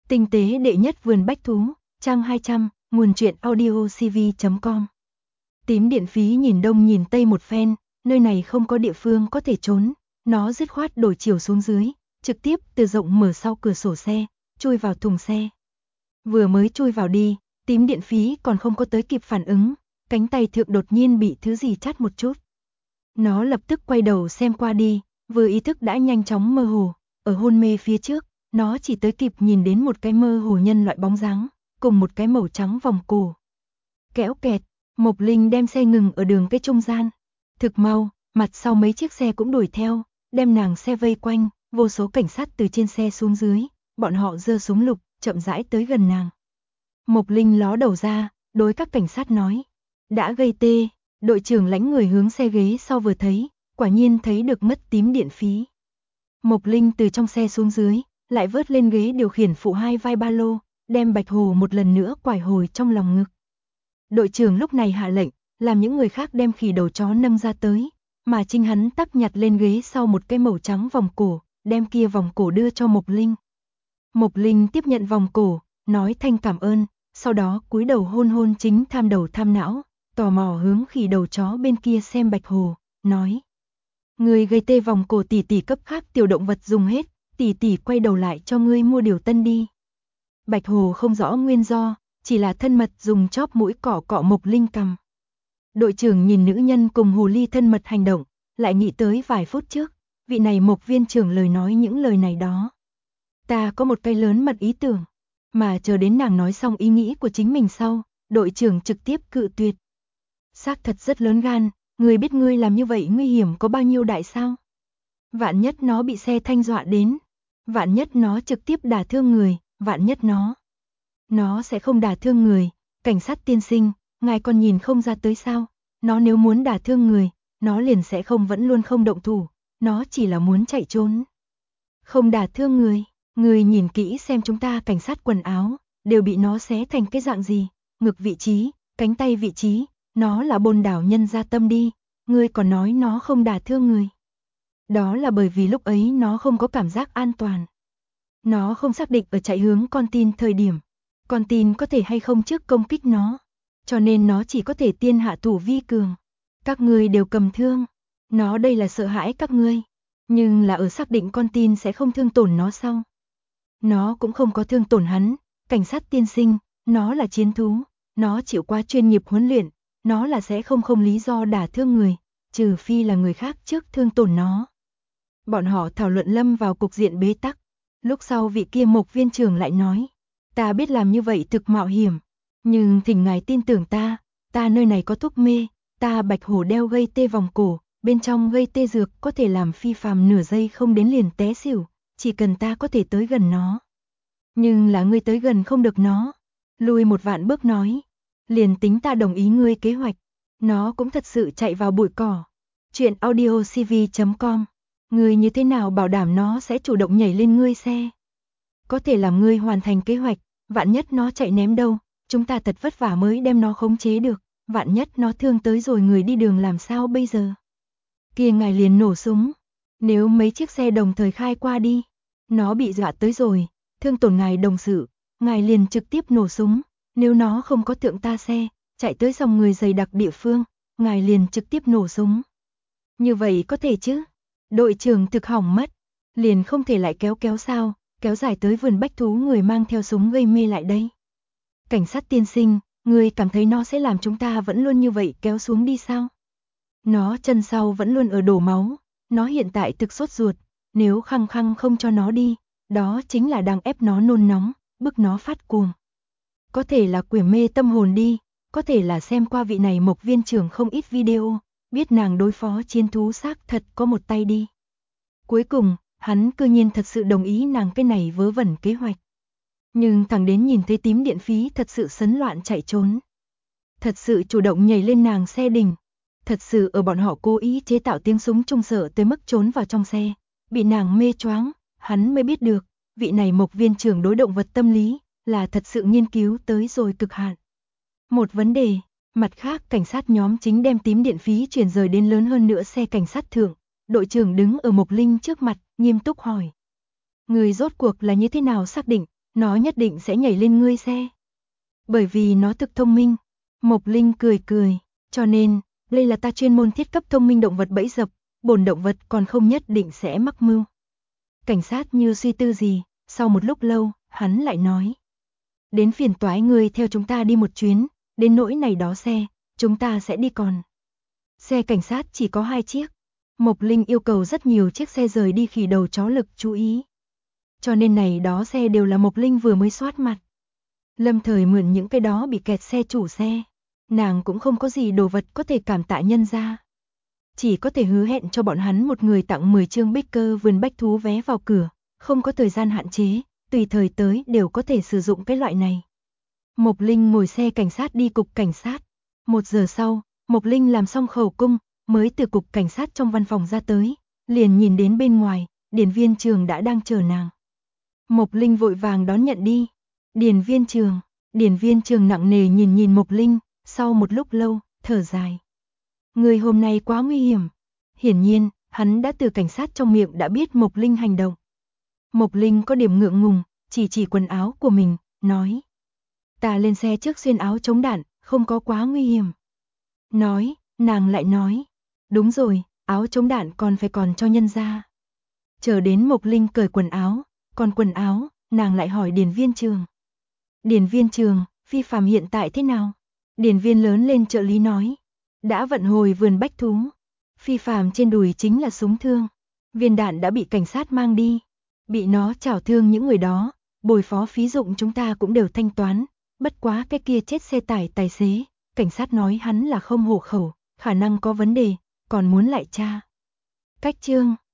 Tinh tế đệ nhất vườn bách thú, trang 200, nguồn truyện audiocv.com. Tím điện phí nhìn đông nhìn tây một phen, nơi này không có địa phương có thể trốn, nó dứt khoát đổi chiều xuống dưới, trực tiếp từ rộng mở sau cửa sổ xe, chui vào thùng xe. Vừa mới chui vào đi, tím điện phí còn không có tới kịp phản ứng, cánh tay thượng đột nhiên bị thứ gì chát một chút. Nó lập tức quay đầu xem qua đi, vừa ý thức đã nhanh chóng mơ hồ, ở hôn mê phía trước, nó chỉ tới kịp nhìn đến một cái mơ hồ nhân loại bóng dáng, cùng một cái màu trắng vòng cổ. Kéo kẹt, Mộc Linh đem xe ngừng ở đường cái trung gian. Thực mau, mặt sau mấy chiếc xe cũng đuổi theo, đem nàng xe vây quanh, vô số cảnh sát từ trên xe xuống dưới, bọn họ giơ súng lục, chậm rãi tới gần nàng. Mộc Linh ló đầu ra, đối các cảnh sát nói, đã gây tê. Đội trưởng lãnh người hướng xe ghế sau vừa thấy, quả nhiên thấy được mất tím điện phí. Mộc Linh từ trong xe xuống dưới, lại vớt lên ghế điều khiển phụ hai vai ba lô, đem Bạch Hồ một lần nữa quải hồi trong lòng ngực. Đội trưởng lúc này hạ lệnh, làm những người khác đem khỉ đầu chó nâng ra tới, mà chính hắn tắc nhặt lên ghế sau một cái màu trắng vòng cổ, đem kia vòng cổ đưa cho Mộc Linh. Mộc Linh tiếp nhận vòng cổ, nói thanh cảm ơn, sau đó cúi đầu hôn hôn chính tham đầu tham não, tò mò hướng khỉ đầu chó bên kia xem Bạch Hồ, nói. Người gây tê vòng cổ tỷ tỷ cấp khác tiểu động vật dùng hết, tỷ tỷ quay đầu lại cho ngươi mua điều tân đi. Bạch Hồ không rõ nguyên do, chỉ là thân mật dùng chóp mũi cọ cọ Mộc Linh cằm. Đội trưởng nhìn nữ nhân cùng hồ ly thân mật hành động, lại nghĩ tới vài phút trước, vị này Mộc viên trưởng lời nói những lời này đó. Ta có một cái lớn mật ý tưởng, mà chờ đến nàng nói xong ý nghĩ của chính mình sau, đội trưởng trực tiếp cự tuyệt. Xác thật rất lớn gan, ngươi biết ngươi làm như vậy nguy hiểm có bao nhiêu đại sao? Vạn nhất nó bị xe thanh dọa đến, vạn nhất nó trực tiếp đả thương người, vạn nhất nó sẽ không đả thương người, cảnh sát tiên sinh, ngài còn nhìn không ra tới sao? Nó nếu muốn đả thương người, nó liền sẽ không vẫn luôn không động thủ, nó chỉ là muốn chạy trốn. Không đả thương người, người nhìn kỹ xem chúng ta cảnh sát quần áo, đều bị nó xé thành cái dạng gì, ngực vị trí, cánh tay vị trí. Nó là bồn đảo nhân gia tâm đi, ngươi còn nói nó không đả thương người. Đó là bởi vì lúc ấy nó không có cảm giác an toàn. Nó không xác định ở chạy hướng con tin thời điểm, con tin có thể hay không trước công kích nó. Cho nên nó chỉ có thể tiên hạ thủ vi cường. Các ngươi đều cầm thương, nó đây là sợ hãi các ngươi. Nhưng là ở xác định con tin sẽ không thương tổn nó sau. Nó cũng không có thương tổn hắn, cảnh sát tiên sinh, nó là chiến thú, nó chịu qua chuyên nghiệp huấn luyện. Nó là sẽ không lý do đả thương người, trừ phi là người khác trước thương tổn nó. Bọn họ thảo luận lâm vào cục diện bế tắc. Lúc sau vị kia Mộc viên trưởng lại nói, ta biết làm như vậy thực mạo hiểm, nhưng thỉnh ngài tin tưởng ta nơi này có thuốc mê, ta Bạch Hổ đeo gây tê vòng cổ, bên trong gây tê dược có thể làm phi phàm nửa giây không đến liền té xỉu, chỉ cần ta có thể tới gần nó. Nhưng là ngươi tới gần không được nó. Lùi một vạn bước nói. Liền tính ta đồng ý ngươi kế hoạch, nó cũng thật sự chạy vào bụi cỏ. Chuyện audiocv.com. Ngươi như thế nào bảo đảm nó sẽ chủ động nhảy lên ngươi xe? Có thể làm ngươi hoàn thành kế hoạch, vạn nhất nó chạy ném đâu, chúng ta thật vất vả mới đem nó khống chế được, vạn nhất nó thương tới rồi người đi đường làm sao bây giờ? Kia ngài liền nổ súng, nếu mấy chiếc xe đồng thời khai qua đi, nó bị dọa tới rồi, thương tổn ngài đồng sự, ngài liền trực tiếp nổ súng. Nếu nó không có thượng ta xe, chạy tới dòng người dày đặc địa phương, ngài liền trực tiếp nổ súng. Như vậy có thể chứ? Đội trưởng thực hỏng mất, liền không thể lại kéo sao, kéo dài tới vườn bách thú người mang theo súng gây mê lại đây. Cảnh sát tiên sinh, người cảm thấy nó sẽ làm chúng ta vẫn luôn như vậy kéo xuống đi sao? Nó chân sau vẫn luôn ở đổ máu, nó hiện tại thực sốt ruột, nếu khăng khăng không cho nó đi, đó chính là đang ép nó nôn nóng, bức nó phát cuồng. Có thể là quyển mê tâm hồn đi, có thể là xem qua vị này Mộc viên trưởng không ít video, biết nàng đối phó chiến thú xác thật có một tay đi. Cuối cùng, hắn cư nhiên thật sự đồng ý nàng cái này vớ vẩn kế hoạch. Nhưng thẳng đến nhìn thấy tím điện phí thật sự sấn loạn chạy trốn. Thật sự chủ động nhảy lên nàng xe đỉnh. Thật sự ở bọn họ cố ý chế tạo tiếng súng trung sợ tới mức trốn vào trong xe. Bị nàng mê choáng, hắn mới biết được, vị này Mộc viên trưởng đối động vật tâm lý là thật sự nghiên cứu tới rồi cực hạn. Một vấn đề, mặt khác cảnh sát nhóm chính đem tím điện phí chuyển rời đến lớn hơn nữa xe cảnh sát thượng. Đội trưởng đứng ở Mộc Linh trước mặt, nghiêm túc hỏi. Người rốt cuộc là như thế nào xác định, Nó nhất định sẽ nhảy lên ngươi xe. Bởi vì nó thực thông minh. Mộc Linh cười cười, cho nên, đây là ta chuyên môn thiết cấp thông minh động vật bẫy dập, bổn động vật còn không nhất định sẽ mắc mưu. Cảnh sát như suy tư gì, sau một lúc lâu, hắn lại nói. Đến phiền toái ngươi theo chúng ta đi một chuyến, đến nỗi này đó xe, chúng ta sẽ đi còn. Xe cảnh sát chỉ có 2 chiếc. Mộc Linh yêu cầu rất nhiều chiếc xe rời đi khi đầu chó lực chú ý. Cho nên này đó xe đều là Mộc Linh vừa mới soát mặt. Lâm Thời mượn những cái đó bị kẹt xe chủ xe. Nàng cũng không có gì đồ vật có thể cảm tạ nhân ra. Chỉ có thể hứa hẹn cho bọn hắn một người tặng 10 chương Baker vườn bách thú vé vào cửa, không có thời gian hạn chế, tùy thời tới đều có thể sử dụng cái loại này. Mộc Linh ngồi xe cảnh sát đi cục cảnh sát. 1 giờ sau, Mộc Linh làm xong khẩu cung, mới từ cục cảnh sát trong văn phòng ra tới, liền nhìn đến bên ngoài, Điền Viên Trường đã đang chờ nàng. Mộc Linh vội vàng đón nhận đi. Điền Viên Trường nặng nề nhìn Mộc Linh, sau một lúc lâu, thở dài. Người hôm nay quá nguy hiểm. Hiển nhiên, hắn đã từ cảnh sát trong miệng đã biết Mộc Linh hành động. Mộc Linh có điểm ngượng ngùng, chỉ quần áo của mình, nói. Ta lên xe trước xuyên áo chống đạn, không có quá nguy hiểm. Nói, nàng lại nói. Đúng rồi, áo chống đạn còn phải còn cho nhân ra. Chờ đến Mộc Linh cởi quần áo, còn quần áo, nàng lại hỏi Điền Viên Trường. Điền Viên Trường, Phi Phàm hiện tại thế nào? Điền Viên lớn lên trợ lý nói. Đã vận hồi vườn bách thú. Phi Phàm trên đùi chính là súng thương. Viên đạn đã bị cảnh sát mang đi. Bị nó chảo thương những người đó, bồi phó phí dụng chúng ta cũng đều thanh toán. Bất quá cái kia chết xe tải tài xế, cảnh sát nói hắn là không hộ khẩu, khả năng có vấn đề, còn muốn lại tra. Cách chương